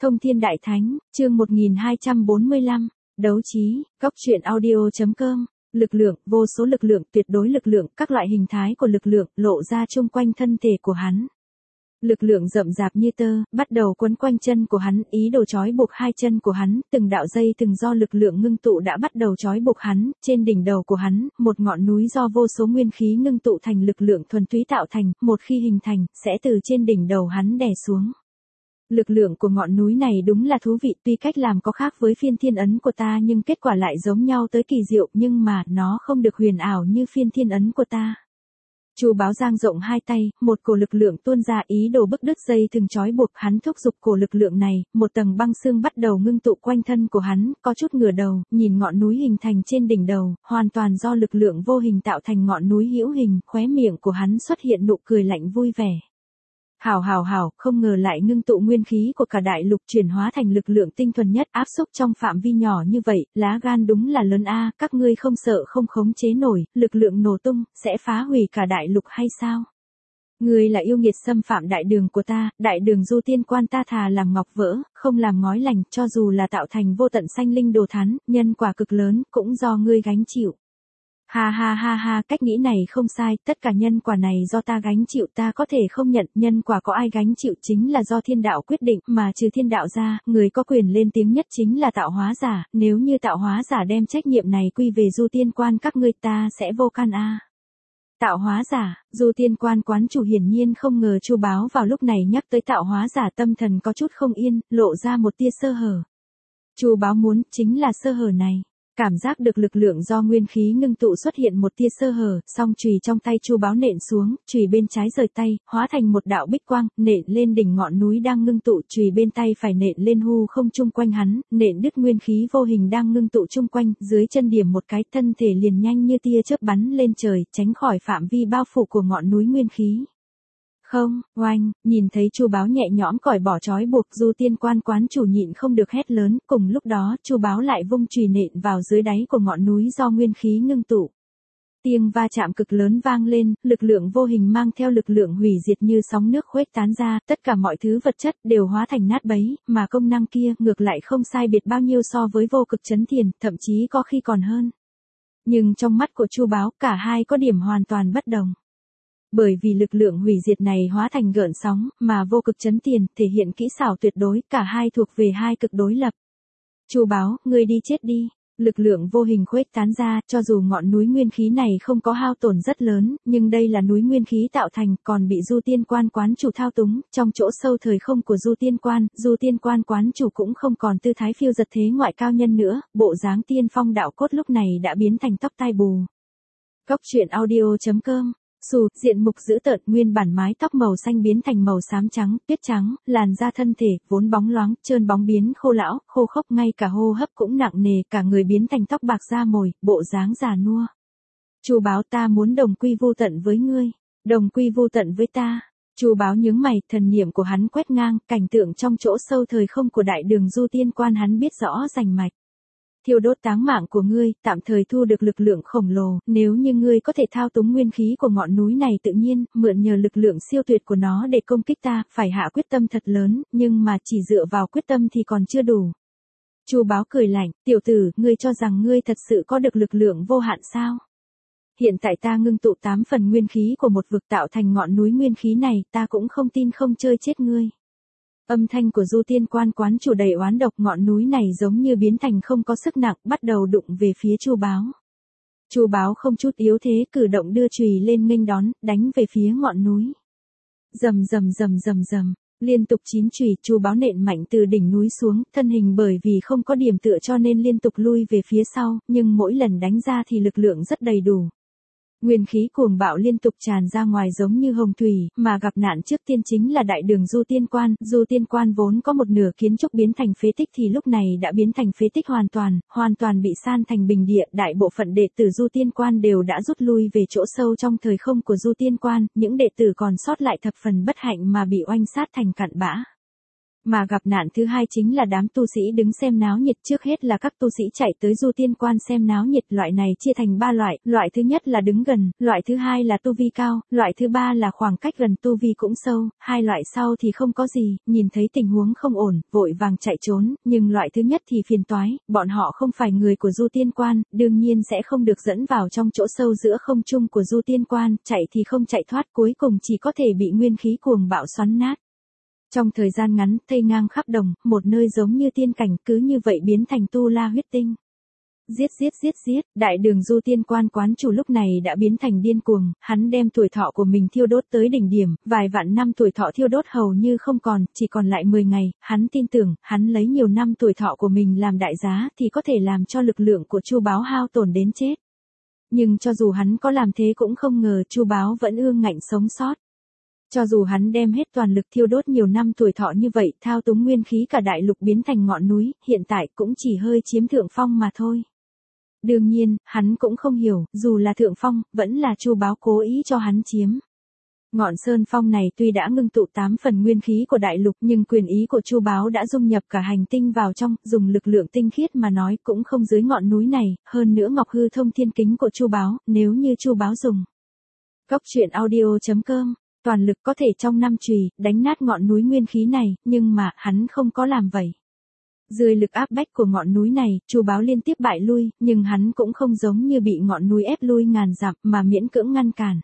Thông Thiên Đại Thánh, chương 1245, đấu trí, góc truyện audio.com, lực lượng, vô số lực lượng, tuyệt đối lực lượng, các loại hình thái của lực lượng, lộ ra chung quanh thân thể của hắn. Lực lượng rậm rạp như tơ, bắt đầu quấn quanh chân của hắn, ý đồ trói buộc hai chân của hắn, từng đạo dây từng do lực lượng ngưng tụ đã bắt đầu trói buộc hắn, trên đỉnh đầu của hắn, một ngọn núi do vô số nguyên khí ngưng tụ thành lực lượng thuần túy tạo thành, một khi hình thành, sẽ từ trên đỉnh đầu hắn đè xuống. Lực lượng của ngọn núi này đúng là thú vị, tuy cách làm có khác với phiên thiên ấn của ta nhưng kết quả lại giống nhau tới kỳ diệu, nhưng mà nó không được huyền ảo như phiên thiên ấn của ta. Chu Báo dang rộng hai tay, một cổ lực lượng tuôn ra ý đồ bức đứt dây từng trói buộc, hắn thúc giục cổ lực lượng này, một tầng băng xương bắt đầu ngưng tụ quanh thân của hắn, có chút ngửa đầu, nhìn ngọn núi hình thành trên đỉnh đầu, hoàn toàn do lực lượng vô hình tạo thành ngọn núi hữu hình, khóe miệng của hắn xuất hiện nụ cười lạnh vui vẻ. Hảo, không ngờ lại ngưng tụ nguyên khí của cả đại lục chuyển hóa thành lực lượng tinh thuần nhất, áp xúc trong phạm vi nhỏ như vậy, lá gan đúng là lớn a, các ngươi không sợ không khống chế nổi, lực lượng nổ tung, sẽ phá hủy cả đại lục hay sao? Ngươi là yêu nghiệt xâm phạm đại đường của ta, đại đường Du Tiên Quan ta thà làm ngọc vỡ, không làm ngói lành, cho dù là tạo thành vô tận sanh linh đồ thán, nhân quả cực lớn, cũng do ngươi gánh chịu. Ha, cách nghĩ này không sai, tất cả nhân quả này do ta gánh chịu, ta có thể không nhận, nhân quả có ai gánh chịu chính là do thiên đạo quyết định, mà trừ thiên đạo ra, người có quyền lên tiếng nhất chính là tạo hóa giả, nếu như tạo hóa giả đem trách nhiệm này quy về Du Tiên Quan các ngươi ta sẽ vô can a. Tạo hóa giả, Du Tiên Quan quán chủ hiển nhiên không ngờ Chu Báo vào lúc này nhắc tới tạo hóa giả, tâm thần có chút không yên, lộ ra một tia sơ hở. Chu Báo muốn, chính là sơ hở này. Cảm giác được lực lượng do nguyên khí ngưng tụ xuất hiện một tia sơ hở, song chùy trong tay Chu Báo nện xuống, chùy bên trái rời tay, hóa thành một đạo bích quang, nện lên đỉnh ngọn núi đang ngưng tụ, chùy bên tay phải nện lên hư không chung quanh hắn, nện đứt nguyên khí vô hình đang ngưng tụ chung quanh, dưới chân điểm một cái, thân thể liền nhanh như tia chớp bắn lên trời, tránh khỏi phạm vi bao phủ của ngọn núi nguyên khí. Không, oanh, nhìn thấy Chu Báo nhẹ nhõm cởi bỏ trói buộc, Du Tiên Quan quán chủ nhịn không được hét lớn, cùng lúc đó, Chu Báo lại vung chùy nện vào dưới đáy của ngọn núi do nguyên khí ngưng tụ. Tiếng va chạm cực lớn vang lên, lực lượng vô hình mang theo lực lượng hủy diệt như sóng nước khuếch tán ra, tất cả mọi thứ vật chất đều hóa thành nát bấy, mà công năng kia ngược lại không sai biệt bao nhiêu so với vô cực chấn thiền, thậm chí có khi còn hơn. Nhưng trong mắt của Chu Báo, cả hai có điểm hoàn toàn bất đồng. Bởi vì lực lượng hủy diệt này hóa thành gợn sóng, mà vô cực chấn tiền, thể hiện kỹ xảo tuyệt đối, cả hai thuộc về hai cực đối lập. Chu Báo, ngươi đi chết đi. Lực lượng vô hình khuếch tán ra, cho dù ngọn núi nguyên khí này không có hao tổn rất lớn, nhưng đây là núi nguyên khí tạo thành, còn bị Du Tiên Quan quán chủ thao túng, trong chỗ sâu thời không của Du Tiên Quan quán chủ cũng không còn tư thái phiêu giật thế ngoại cao nhân nữa, bộ dáng tiên phong đạo cốt lúc này đã biến thành tóc tai bù. Góc truyện audio.com. Diện mục dữ tợn, nguyên bản mái tóc màu xanh biến thành màu xám trắng, tuyết trắng, làn da thân thể, vốn bóng loáng, trơn bóng biến khô lão, khô khốc, ngay cả hô hấp cũng nặng nề, cả người biến thành tóc bạc da mồi, bộ dáng già nua. Chu Báo, ta muốn đồng quy vu tận với ngươi, đồng quy vu tận với ta. Chu Báo nhướng mày, thần niệm của hắn quét ngang, cảnh tượng trong chỗ sâu thời không của đại đường Du Tiên Quan hắn biết rõ rành mạch. Thiêu đốt táng mạng của ngươi, tạm thời thu được lực lượng khổng lồ, nếu như ngươi có thể thao túng nguyên khí của ngọn núi này tự nhiên, mượn nhờ lực lượng siêu tuyệt của nó để công kích ta, phải hạ quyết tâm thật lớn, nhưng mà chỉ dựa vào quyết tâm thì còn chưa đủ. Chu Báo cười lạnh, tiểu tử, ngươi cho rằng ngươi thật sự có được lực lượng vô hạn sao? Hiện tại ta ngưng tụ 8 phần nguyên khí của một vực tạo thành ngọn núi nguyên khí này, ta cũng không tin không chơi chết ngươi. Âm thanh của Du Tiên Quan quán chủ đầy oán độc, ngọn núi này giống như biến thành không có sức nặng, bắt đầu đụng về phía Chu Báo. Chu Báo không chút yếu thế, cử động đưa chùy lên nghênh đón, đánh về phía ngọn núi. Rầm, liên tục 9 chùy, Chu Báo nện mạnh từ đỉnh núi xuống, thân hình bởi vì không có điểm tựa cho nên liên tục lui về phía sau, nhưng mỗi lần đánh ra thì lực lượng rất đầy đủ. Nguyên khí cuồng bạo liên tục tràn ra ngoài giống như hồng thủy, mà gặp nạn trước tiên chính là đại đường Du Tiên Quan vốn có một nửa kiến trúc biến thành phế tích thì lúc này đã biến thành phế tích hoàn toàn bị san thành bình địa, đại bộ phận đệ tử Du Tiên Quan đều đã rút lui về chỗ sâu trong thời không của Du Tiên Quan, những đệ tử còn sót lại thập phần bất hạnh mà bị oanh sát thành cặn bã. Mà gặp nạn thứ hai chính là đám tu sĩ đứng xem náo nhiệt, trước hết là các tu sĩ chạy tới Du Tiên Quan xem náo nhiệt, loại này chia thành 3 loại, loại thứ nhất là đứng gần, loại thứ hai là tu vi cao, loại thứ ba là khoảng cách gần tu vi cũng sâu, hai loại sau thì không có gì, nhìn thấy tình huống không ổn, vội vàng chạy trốn, nhưng loại thứ nhất thì phiền toái, bọn họ không phải người của Du Tiên Quan, đương nhiên sẽ không được dẫn vào trong chỗ sâu giữa không trung của Du Tiên Quan, chạy thì không chạy thoát, cuối cùng chỉ có thể bị nguyên khí cuồng bạo xoắn nát. Trong thời gian ngắn, thây ngang khắp đồng, một nơi giống như tiên cảnh, cứ như vậy biến thành tu la huyết tinh. Giết, đại đường Du Tiên Quan quán chủ lúc này đã biến thành điên cuồng, hắn đem tuổi thọ của mình thiêu đốt tới đỉnh điểm, vài vạn năm tuổi thọ thiêu đốt hầu như không còn, chỉ còn lại 10 ngày, hắn tin tưởng, hắn lấy nhiều năm tuổi thọ của mình làm đại giá thì có thể làm cho lực lượng của Chu Báo hao tổn đến chết. Nhưng cho dù hắn có làm thế cũng không ngờ Chu Báo vẫn ương ngạnh sống sót. Cho dù hắn đem hết toàn lực thiêu đốt nhiều năm tuổi thọ như vậy, thao túng nguyên khí cả đại lục biến thành ngọn núi, hiện tại cũng chỉ hơi chiếm thượng phong mà thôi. Đương nhiên, hắn cũng không hiểu, dù là thượng phong, vẫn là Chu Báo cố ý cho hắn chiếm. Ngọn sơn phong này tuy đã ngưng tụ 8 phần nguyên khí của đại lục, nhưng quyền ý của Chu Báo đã dung nhập cả hành tinh vào trong, dùng lực lượng tinh khiết mà nói cũng không dưới ngọn núi này, hơn nữa Ngọc Hư Thông Thiên Kính của Chu Báo, nếu như Chu Báo dùng. Góc truyện audio.com toàn lực có thể trong 5 chùy đánh nát ngọn núi nguyên khí này, nhưng mà hắn không có làm vậy. Dưới lực áp bách của ngọn núi này, Chu Báo liên tiếp bại lui, nhưng hắn cũng không giống như bị ngọn núi ép lui ngàn dặm mà miễn cưỡng ngăn cản.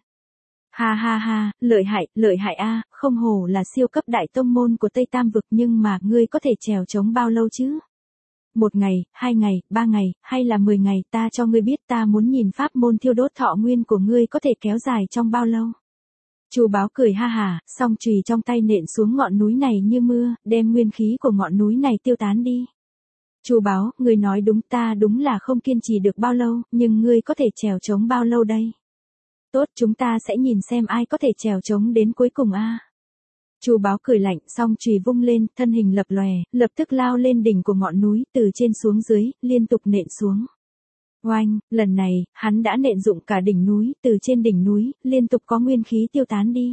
Ha, lợi hại a, không hổ là siêu cấp đại tông môn của Tây Tam vực, nhưng mà ngươi có thể trèo chống bao lâu chứ? 1 ngày, 2 ngày, 3 ngày, hay là 10 ngày, ta cho ngươi biết, ta muốn nhìn pháp môn thiêu đốt thọ nguyên của ngươi có thể kéo dài trong bao lâu. Chu Báo cười ha hả, song chùy trong tay nện xuống ngọn núi này như mưa, đem nguyên khí của ngọn núi này tiêu tán đi. Chu Báo, ngươi nói đúng, ta đúng là không kiên trì được bao lâu, nhưng ngươi có thể trèo chống bao lâu đây? Tốt, chúng ta sẽ nhìn xem ai có thể trèo chống đến cuối cùng a. Chu Báo cười lạnh, song chùy vung lên, thân hình lập lòe, lập tức lao lên đỉnh của ngọn núi, từ trên xuống dưới, liên tục nện xuống. Oanh, lần này, hắn đã nện dụng cả đỉnh núi, từ trên đỉnh núi, liên tục có nguyên khí tiêu tán đi.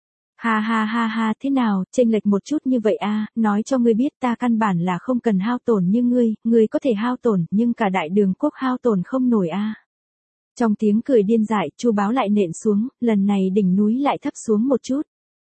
Ha, thế nào, chênh lệch một chút như vậy a, nói cho ngươi biết ta căn bản là không cần hao tổn như ngươi có thể hao tổn, nhưng cả đại đường quốc hao tổn không nổi a. Trong tiếng cười điên dại, Chu Báo lại nện xuống, lần này đỉnh núi lại thấp xuống một chút.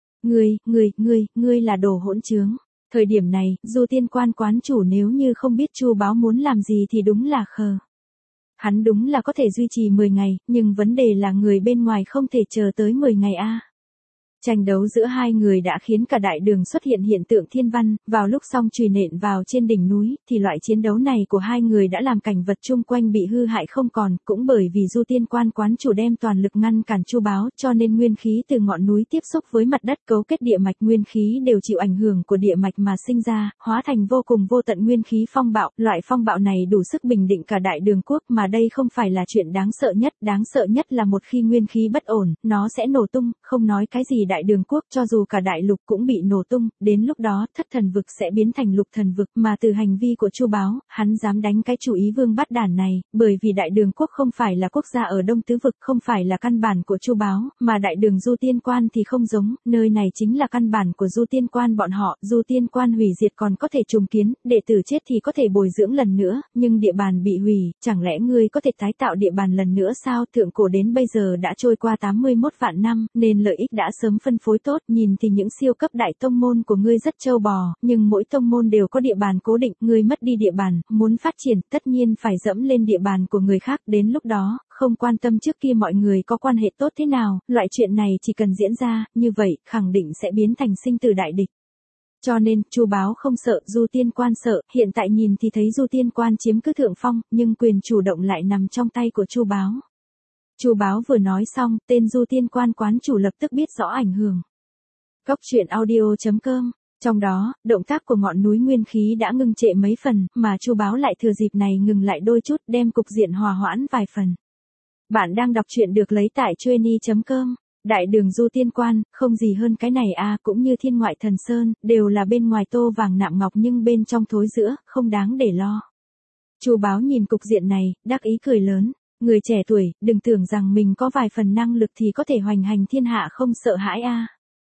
Ngươi là đồ hỗn trướng. Thời điểm này, Du Tiên Quan quán chủ nếu như không biết Chu Báo muốn làm gì thì đúng là khờ. Hắn đúng là có thể duy trì 10 ngày, nhưng vấn đề là người bên ngoài không thể chờ tới 10 ngày a. Tranh đấu giữa hai người đã khiến cả đại đường xuất hiện hiện tượng thiên văn, vào lúc song chùy nện vào trên đỉnh núi, thì loại chiến đấu này của hai người đã làm cảnh vật chung quanh bị hư hại không còn, cũng bởi vì Du Tiên Quan quán chủ đem toàn lực ngăn cản Chu Báo, cho nên nguyên khí từ ngọn núi tiếp xúc với mặt đất cấu kết địa mạch nguyên khí đều chịu ảnh hưởng của địa mạch mà sinh ra, hóa thành vô cùng vô tận nguyên khí phong bạo, loại phong bạo này đủ sức bình định cả đại đường quốc, mà đây không phải là chuyện đáng sợ nhất là một khi nguyên khí bất ổn, nó sẽ nổ tung, không nói cái gì đại đường quốc, cho dù cả đại lục cũng bị nổ tung, đến lúc đó thất thần vực sẽ biến thành lục thần vực, mà từ hành vi của Chu Báo, hắn dám đánh cái chủ ý vương bắt đản này, bởi vì đại đường quốc không phải là quốc gia ở Đông Tứ vực, không phải là căn bản của Chu Báo, mà đại đường Du Tiên Quan thì không giống, nơi này chính là căn bản của Du Tiên Quan bọn họ, Du Tiên Quan hủy diệt còn có thể trùng kiến, đệ tử chết thì có thể bồi dưỡng lần nữa, nhưng địa bàn bị hủy, chẳng lẽ ngươi có thể tái tạo địa bàn lần nữa sao? Thượng cổ đến bây giờ đã trôi qua 81 vạn năm, nên lợi ích đã sớm phân phối tốt, nhìn thì những siêu cấp đại tông môn của ngươi rất trâu bò, nhưng mỗi tông môn đều có địa bàn cố định, ngươi mất đi địa bàn, muốn phát triển, tất nhiên phải dẫm lên địa bàn của người khác, đến lúc đó, không quan tâm trước kia mọi người có quan hệ tốt thế nào, loại chuyện này chỉ cần diễn ra, như vậy, khẳng định sẽ biến thành sinh tử đại địch. Cho nên, Chu Báo không sợ, Du Tiên Quan sợ, hiện tại nhìn thì thấy Du Tiên Quan chiếm cứ thượng phong, nhưng quyền chủ động lại nằm trong tay của Chu Báo. Chu Báo vừa nói xong, tên Du Tiên Quan quán chủ lập tức biết rõ ảnh hưởng. Góc truyện audio.com, trong đó, động tác của ngọn núi nguyên khí đã ngưng trệ mấy phần, mà Chu Báo lại thừa dịp này ngừng lại đôi chút, đem cục diện hòa hoãn vài phần. Bạn đang đọc truyện được lấy tại Chueny.com. Đại đường Du Tiên Quan, không gì hơn cái này a, cũng như Thiên Ngoại Thần Sơn, đều là bên ngoài tô vàng nạm ngọc nhưng bên trong thối rữa, không đáng để lo. Chu Báo nhìn cục diện này, đắc ý cười lớn. Người trẻ tuổi, đừng tưởng rằng mình có vài phần năng lực thì có thể hoành hành thiên hạ không sợ hãi a.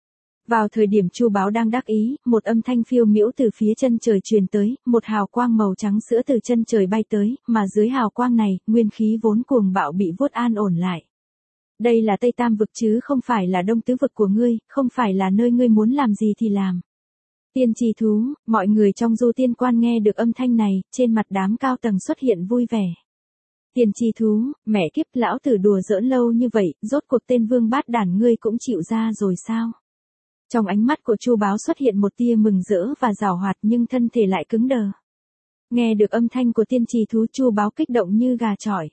Vào thời điểm Chu Báo đang đắc ý, một âm thanh phiêu miễu từ phía chân trời truyền tới, một hào quang màu trắng sữa từ chân trời bay tới, mà dưới hào quang này, nguyên khí vốn cuồng bạo bị vuốt an ổn lại. Đây là Tây Tam vực chứ không phải là Đông Tứ vực của ngươi, không phải là nơi ngươi muốn làm gì thì làm. Tiên trì thú, mọi người trong Du Tiên Quan nghe được âm thanh này, trên mặt đám cao tầng xuất hiện vui vẻ. Tiên trì thú, mẹ kiếp, lão tử đùa giỡn lâu như vậy, rốt cuộc tên vương bát đản ngươi cũng chịu ra rồi sao? Trong ánh mắt của Chu Báo xuất hiện một tia mừng rỡ và giảo hoạt nhưng thân thể lại cứng đờ. Nghe được âm thanh của tiên trì thú, Chu Báo kích động như gà chọi.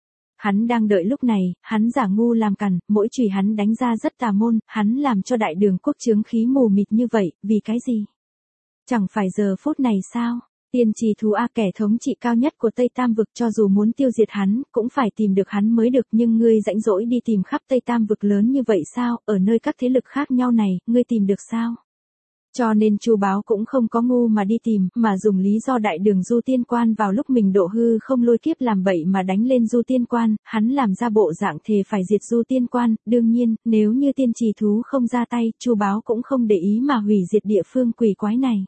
Hắn đang đợi lúc này, hắn giả ngu làm cằn, mỗi chùy hắn đánh ra rất tà môn, hắn làm cho đại đường quốc chướng khí mù mịt như vậy, vì cái gì? Chẳng phải giờ phút này sao? Tiên trì thú A, kẻ thống trị cao nhất của Tây Tam vực, cho dù muốn tiêu diệt hắn, cũng phải tìm được hắn mới được, nhưng ngươi rãnh rỗi đi tìm khắp Tây Tam vực lớn như vậy sao, ở nơi các thế lực khác nhau này, ngươi tìm được sao? Cho nên Chu Báo cũng không có ngu mà đi tìm, mà dùng lý do đại đường Du Tiên Quan vào lúc mình độ hư không lôi kiếp làm bậy mà đánh lên Du Tiên Quan, hắn làm ra bộ dạng thề phải diệt Du Tiên Quan, đương nhiên, nếu như tiên trì thú không ra tay, Chu Báo cũng không để ý mà hủy diệt địa phương quỷ quái này.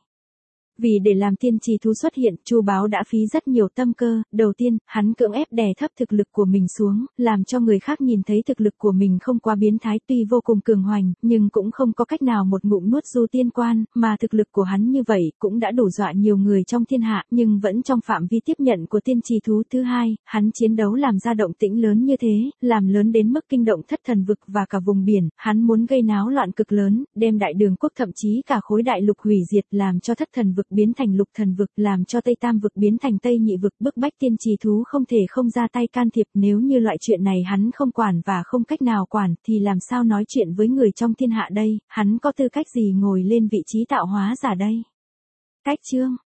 Vì để làm tiên trì thú xuất hiện, Chu Báo đã phí rất nhiều tâm cơ, đầu tiên, hắn cưỡng ép đè thấp thực lực của mình xuống, làm cho người khác nhìn thấy thực lực của mình không quá biến thái, tuy vô cùng cường hoành, nhưng cũng không có cách nào một ngụm nuốt Du Tiên Quan, mà thực lực của hắn như vậy, cũng đã đủ dọa nhiều người trong thiên hạ, nhưng vẫn trong phạm vi tiếp nhận của tiên trì thú. Thứ hai, hắn chiến đấu làm ra động tĩnh lớn như thế, làm lớn đến mức kinh động thất thần vực và cả vùng biển, hắn muốn gây náo loạn cực lớn, đem đại đường quốc thậm chí cả khối đại lục hủy diệt, làm cho thất thần vực biến thành lục thần vực, làm cho Tây Tam vực biến thành Tây Nhị vực, bức bách tiên trì thú không thể không ra tay can thiệp. Nếu như loại chuyện này hắn không quản và không cách nào quản, thì làm sao nói chuyện với người trong thiên hạ đây, hắn có tư cách gì ngồi lên vị trí tạo hóa giả đây? Cách chương